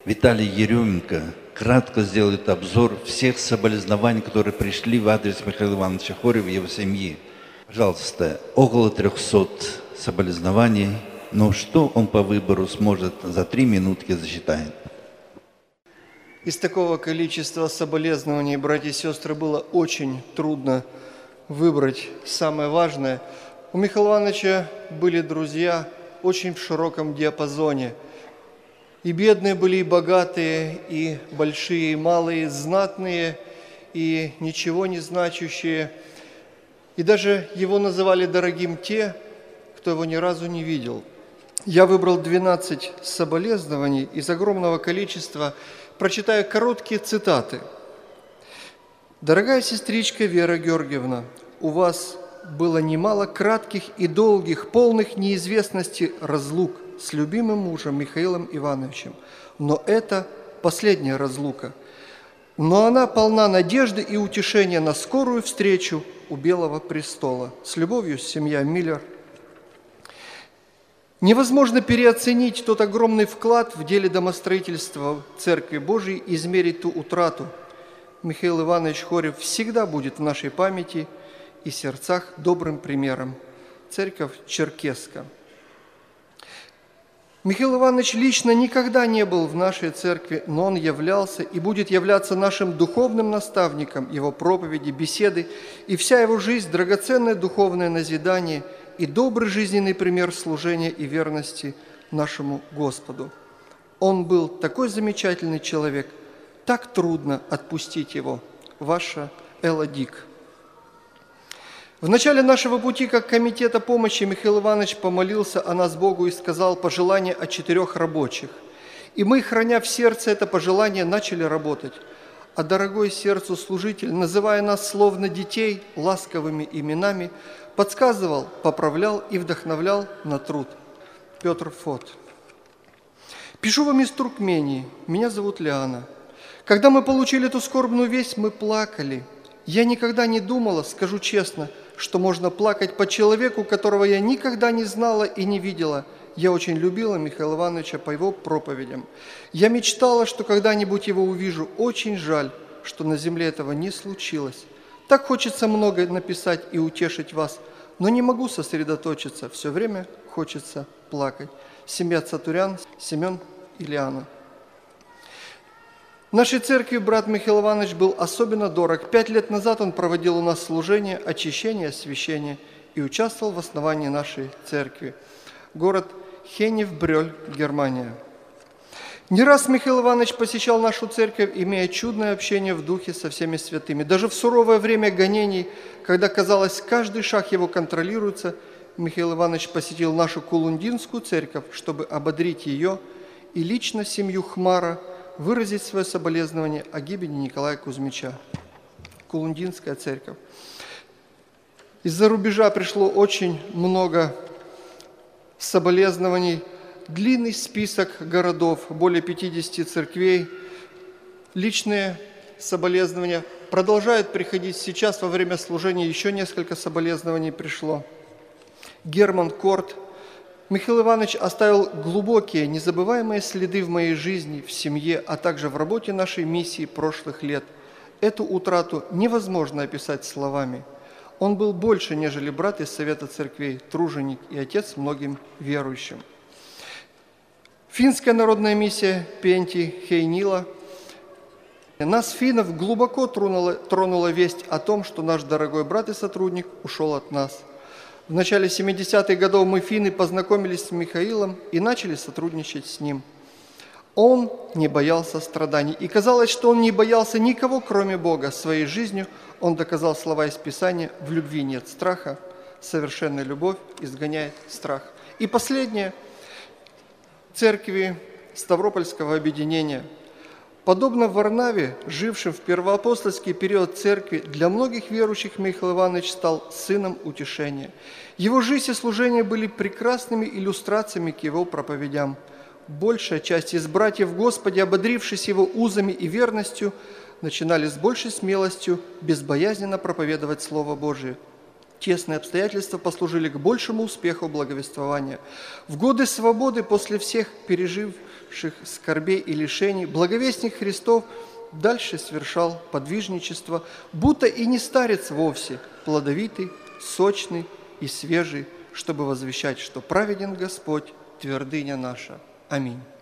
Виталий Еременко кратко сделает обзор всех соболезнований, которые пришли в адрес Михаила Ивановича Хорьева и его семьи. Пожалуйста, около 300 соболезнований, но что он по выбору сможет за 3 минутки засчитает. Из такого количества соболезнований, братья и сестры, было очень трудно выбрать самое важное. У Михаила Ивановича были друзья очень в широком диапазоне. И бедные были, и богатые, и большие, и малые, знатные, и ничего не значащие. И даже его называли дорогим те, кто его ни разу не видел. Я выбрал 12 соболезнований из огромного количества. Прочитаю короткие цитаты. «Дорогая сестричка Вера Георгиевна, у вас было немало кратких и долгих, полных неизвестности разлук с любимым мужем Михаилом Ивановичем. Но это последняя разлука. Но она полна надежды и утешения на скорую встречу у Белого престола. С любовью, семья Миллер». Невозможно переоценить тот огромный вклад в деле домостроительства Церкви Божией, измерить ту утрату. Михаил Иванович Хорьев всегда будет в нашей памяти и сердцах добрым примером. Церковь Черкесска. Михаил Иванович лично никогда не был в нашей церкви, но он являлся и будет являться нашим духовным наставником, его проповеди, беседы и вся его жизнь – драгоценное духовное назидание и добрый жизненный пример служения и верности нашему Господу. Он был такой замечательный человек, так трудно отпустить его. Ваша Элла Дик. В начале нашего пути, как комитета помощи, Михаил Иванович помолился о нас Богу и сказал пожелание о 4 рабочих. И мы, храня в сердце это пожелание, начали работать. А дорогой сердцу служитель, называя нас словно детей ласковыми именами, подсказывал, поправлял и вдохновлял на труд. Петр Фот. Пишу вам из Туркмении. Меня зовут Лиана. Когда мы получили эту скорбную весть, мы плакали. Я никогда не думала, скажу честно, что можно плакать по человеку, которого я никогда не знала и не видела. Я очень любила Михаила Ивановича по его проповедям. Я мечтала, что когда-нибудь его увижу. Очень жаль, что на земле этого не случилось. Так хочется много написать и утешить вас, но не могу сосредоточиться. Все время хочется плакать. Семья Цатурян, Семен и Лиана. Нашей церкви брат Михаил Иванович был особенно дорог. 5 лет назад он проводил у нас служение, очищение, освящение и участвовал в основании нашей церкви. Город Хенев-Брёль, Германия. Не раз Михаил Иванович посещал нашу церковь, имея чудное общение в духе со всеми святыми. Даже в суровое время гонений, когда, казалось, каждый шаг его контролируется, Михаил Иванович посетил нашу Кулундинскую церковь, чтобы ободрить ее и лично семью Хмара выразить свое соболезнование о гибели Николая Кузьмича. Кулундинская церковь. Из-за рубежа пришло очень много соболезнований. Длинный список городов, более 50 церквей. Личные соболезнования продолжают приходить сейчас. Во время служения еще несколько соболезнований пришло. Герман Корт. Михаил Иванович оставил глубокие, незабываемые следы в моей жизни, в семье, а также в работе нашей миссии прошлых лет. Эту утрату невозможно описать словами. Он был больше, нежели брат из Совета церквей, труженик и отец многим верующим. Финская народная миссия Пенти Хейнила. Нас, финнов, глубоко тронула весть о том, что наш дорогой брат и сотрудник ушел от нас. В начале 70-х годов мы, финны, познакомились с Михаилом и начали сотрудничать с ним. Он не боялся страданий, и казалось, что он не боялся никого, кроме Бога. Своей жизнью он доказал слова из Писания: «В любви нет страха, совершенная любовь изгоняет страх». И последнее. Церкви Ставропольского объединения. Подобно Варнаве, жившим в первоапостольский период церкви, для многих верующих Михаил Иванович стал сыном утешения. Его жизнь и служение были прекрасными иллюстрациями к его проповедям. Большая часть из братьев в Господе, ободрившись его узами и верностью, начинали с большей смелостью безбоязненно проповедовать Слово Божие. Тесные обстоятельства послужили к большему успеху благовествования. В годы свободы, после всех переживших скорбей и лишений, благовестник Христов дальше совершал подвижничество, будто и не старец вовсе, плодовитый, сочный и свежий, чтобы возвещать, что праведен Господь, твердыня наша. Аминь.